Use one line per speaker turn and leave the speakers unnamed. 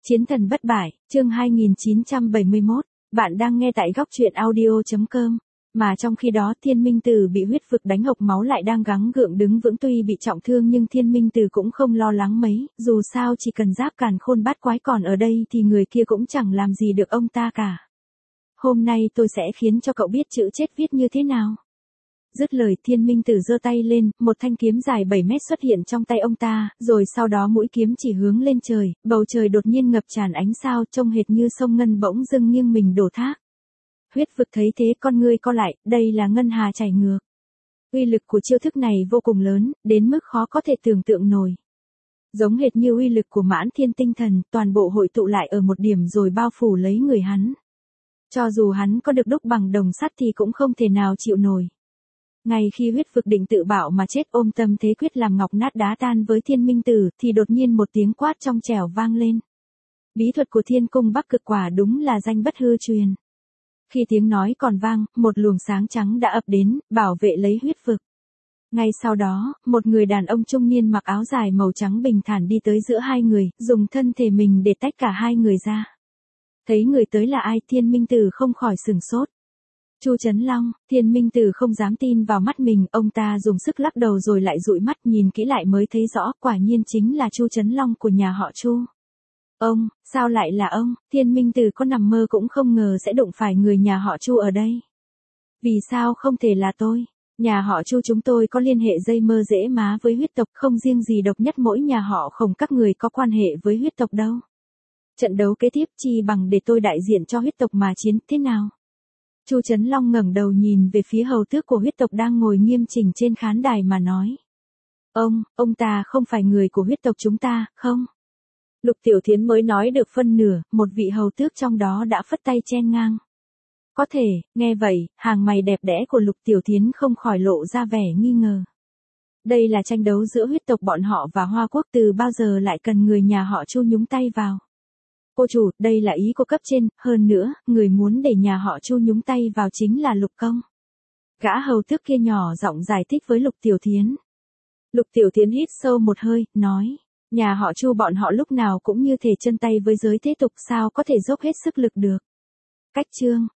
Chiến thần bất bại, chương 2971, bạn đang nghe tại góc truyện audio.com. Mà trong khi đó Thiên Minh Tử bị huyết vực đánh hộc máu lại đang gắng gượng đứng vững, tuy bị trọng thương nhưng Thiên Minh Tử cũng không lo lắng mấy, dù sao chỉ cần Giáp Càn Khôn bát quái còn ở đây thì người kia cũng chẳng làm gì được ông ta cả. Hôm nay tôi sẽ khiến cho cậu biết chữ chết viết như thế nào. Dứt lời Thiên Minh Tử giơ tay lên, một thanh kiếm dài 7 mét xuất hiện trong tay ông ta, rồi sau đó mũi kiếm chỉ hướng lên trời, bầu trời đột nhiên ngập tràn ánh sao trông hệt như sông ngân bỗng dưng nghiêng mình đổ thác. Huyết vực thấy thế con ngươi co lại, đây là ngân hà chảy ngược. Uy lực của chiêu thức này vô cùng lớn, đến mức khó có thể tưởng tượng nổi. Giống hệt như uy lực của Mãn Thiên Tinh Thần, toàn bộ hội tụ lại ở một điểm rồi bao phủ lấy người hắn. Cho dù hắn có được đúc bằng đồng sắt thì cũng không thể nào chịu nổi. Ngay khi huyết vực định tự bạo mà chết, ôm tâm thế quyết làm ngọc nát đá tan với Thiên Minh Tử, thì đột nhiên một tiếng quát trong trẻo vang lên. Bí thuật của Thiên Cung Bắc Cực quả đúng là danh bất hư truyền. Khi tiếng nói còn vang, một luồng sáng trắng đã ập đến, bảo vệ lấy huyết vực. Ngay sau đó, một người đàn ông trung niên mặc áo dài màu trắng bình thản đi tới giữa hai người, dùng thân thể mình để tách cả hai người ra. Thấy người tới là ai, Thiên Minh Tử không khỏi sửng sốt. Chu Chấn Long. Thiên Minh Tử không dám tin vào mắt mình, ông ta dùng sức lắc đầu rồi lại dụi mắt, nhìn kỹ lại mới thấy rõ, quả nhiên chính là Chu Chấn Long của nhà họ Chu. Ông, sao lại là ông? Thiên Minh Tử có nằm mơ cũng không ngờ sẽ đụng phải người nhà họ Chu ở đây. Vì sao không thể là tôi? Nhà họ Chu chúng tôi có liên hệ dây mơ rễ má với huyết tộc, không riêng gì độc nhất mỗi nhà họ Khổng các người có quan hệ với huyết tộc đâu. Trận đấu kế tiếp chi bằng để tôi đại diện cho huyết tộc mà chiến, thế nào? Chu Chấn Long ngẩng đầu nhìn về phía hầu tước của huyết tộc đang ngồi nghiêm chỉnh trên khán đài mà nói. Ông ta không phải người của huyết tộc chúng ta, không? Lục Tiểu Thiến mới nói được phân nửa, một vị hầu tước trong đó đã phất tay chen ngang. Có thể, nghe vậy, hàng mày đẹp đẽ của Lục Tiểu Thiến không khỏi lộ ra vẻ nghi ngờ. Đây là tranh đấu giữa huyết tộc bọn họ và Hoa Quốc, từ bao giờ lại cần người nhà họ Chu nhúng tay vào? Cô chủ, đây là ý của cấp trên, hơn nữa, người muốn để nhà họ Chu nhúng tay vào chính là Lục Công. Gã hầu tước kia nhỏ giọng giải thích với Lục Tiểu Thiến. Lục Tiểu Thiến hít sâu một hơi, nói, nhà họ Chu bọn họ lúc nào cũng như thể chân tay với giới thế tục, sao có thể dốc hết sức lực được. Cách chương,